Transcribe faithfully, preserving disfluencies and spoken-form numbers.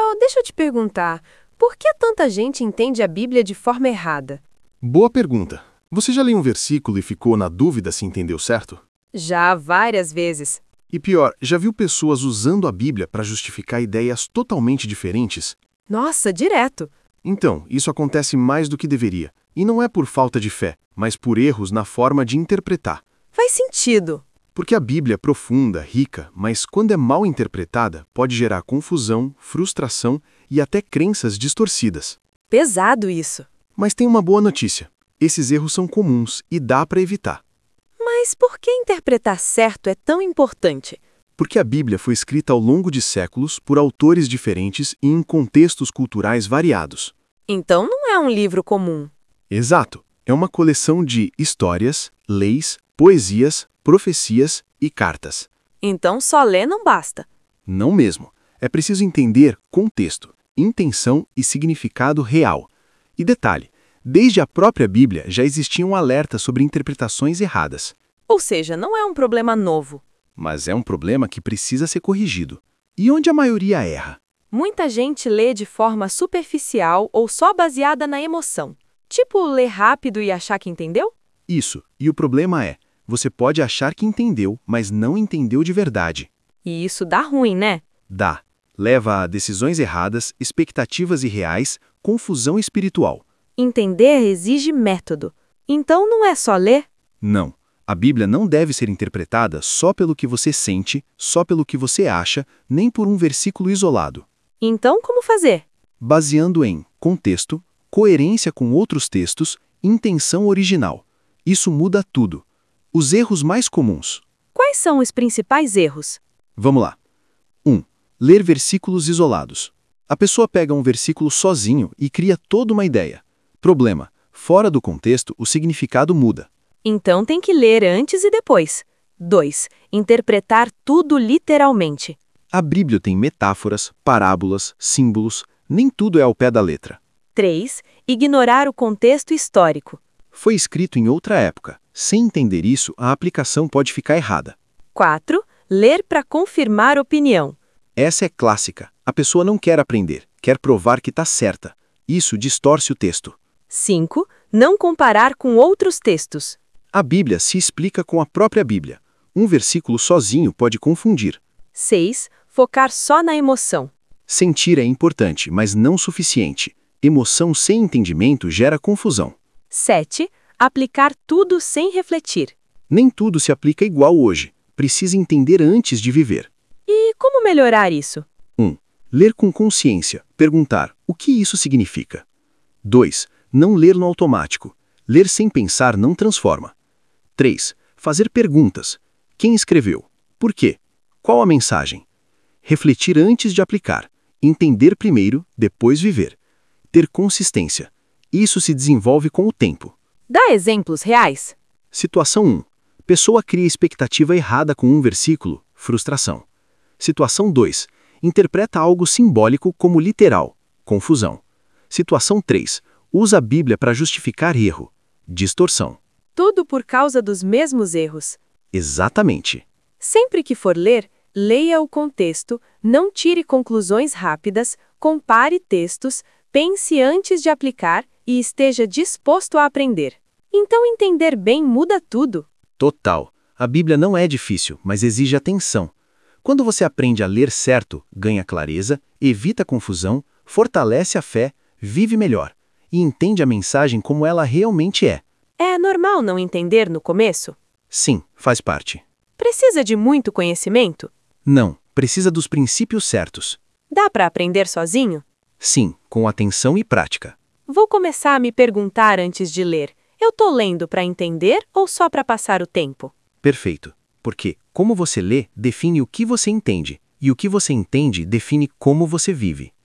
Só deixa eu te perguntar, por que tanta gente entende a Bíblia de forma errada? Boa pergunta. Você já leu um versículo e ficou na dúvida se entendeu certo? Já várias vezes. E pior, já viu pessoas usando a Bíblia para justificar ideias totalmente diferentes? Nossa, direto. Então, isso acontece mais do que deveria. E não é por falta de fé, mas por erros na forma de interpretar. Faz sentido. Porque a Bíblia é profunda, rica, mas quando é mal interpretada, pode gerar confusão, frustração e até crenças distorcidas. Pesado isso. Mas tem uma boa notícia. Esses erros são comuns e dá para evitar. Mas por que interpretar certo é tão importante? Porque a Bíblia foi escrita ao longo de séculos por autores diferentes e em contextos culturais variados. Então não é um livro comum. Exato. É uma coleção de histórias, leis, poesias, profecias e cartas. Então só ler não basta. Não mesmo. É preciso entender contexto, intenção e significado real. E detalhe, desde a própria Bíblia já existiam alertas sobre interpretações erradas. Ou seja, não é um problema novo. Mas é um problema que precisa ser corrigido. E onde a maioria erra? Muita gente lê de forma superficial ou só baseada na emoção. Tipo, ler rápido e achar que entendeu? Isso. E o problema é, você pode achar que entendeu, mas não entendeu de verdade. E isso dá ruim, né? Dá. Leva a decisões erradas, expectativas irreais, confusão espiritual. Entender exige método. Então não é só ler? Não. A Bíblia não deve ser interpretada só pelo que você sente, só pelo que você acha, nem por um versículo isolado. Então como fazer? Baseando em contexto, coerência com outros textos, intenção original. Isso muda tudo. Os erros mais comuns. Quais são os principais erros? Vamos lá. um. Ler versículos isolados. A pessoa pega um versículo sozinho e cria toda uma ideia. Problema: fora do contexto, o significado muda. Então tem que ler antes e depois. dois. Interpretar tudo literalmente. A Bíblia tem metáforas, parábolas, símbolos, nem tudo é ao pé da letra. três. Ignorar o contexto histórico. Foi escrito em outra época. Sem entender isso, a aplicação pode ficar errada. quatro. Ler para confirmar opinião. Essa é clássica. A pessoa não quer aprender, quer provar que está certa. Isso distorce o texto. cinco. Não comparar com outros textos. A Bíblia se explica com a própria Bíblia. Um versículo sozinho pode confundir. seis. Focar só na emoção. Sentir é importante, mas não suficiente. Emoção sem entendimento gera confusão. sete. Aplicar tudo sem refletir. Nem tudo se aplica igual hoje. Precisa entender antes de viver. E como melhorar isso? um. Ler com consciência. Perguntar: o que isso significa? dois. Não ler no automático. Ler sem pensar não transforma. três. Fazer perguntas. Quem escreveu? Por quê? Qual a mensagem? Refletir antes de aplicar. Entender primeiro, depois viver. Ter consistência. Isso se desenvolve com o tempo. Dá exemplos reais. Situação um. Pessoa cria expectativa errada com um versículo, frustração. Situação dois. Interpreta algo simbólico como literal, confusão. Situação três. Usa a Bíblia para justificar erro, distorção. Tudo por causa dos mesmos erros. Exatamente. Sempre que for ler, leia o contexto, não tire conclusões rápidas, compare textos, pense antes de aplicar e esteja disposto a aprender. Então entender bem muda tudo. Total. A Bíblia não é difícil, mas exige atenção. Quando você aprende a ler certo, ganha clareza, evita confusão, fortalece a fé, vive melhor e entende a mensagem como ela realmente é. É normal não entender no começo? Sim, faz parte. Precisa de muito conhecimento? Não, precisa dos princípios certos. Dá para aprender sozinho? Sim, com atenção e prática. Vou começar a me perguntar antes de ler. Eu tô lendo para entender ou só para passar o tempo? Perfeito. Porque como você lê define o que você entende, e o que você entende define como você vive.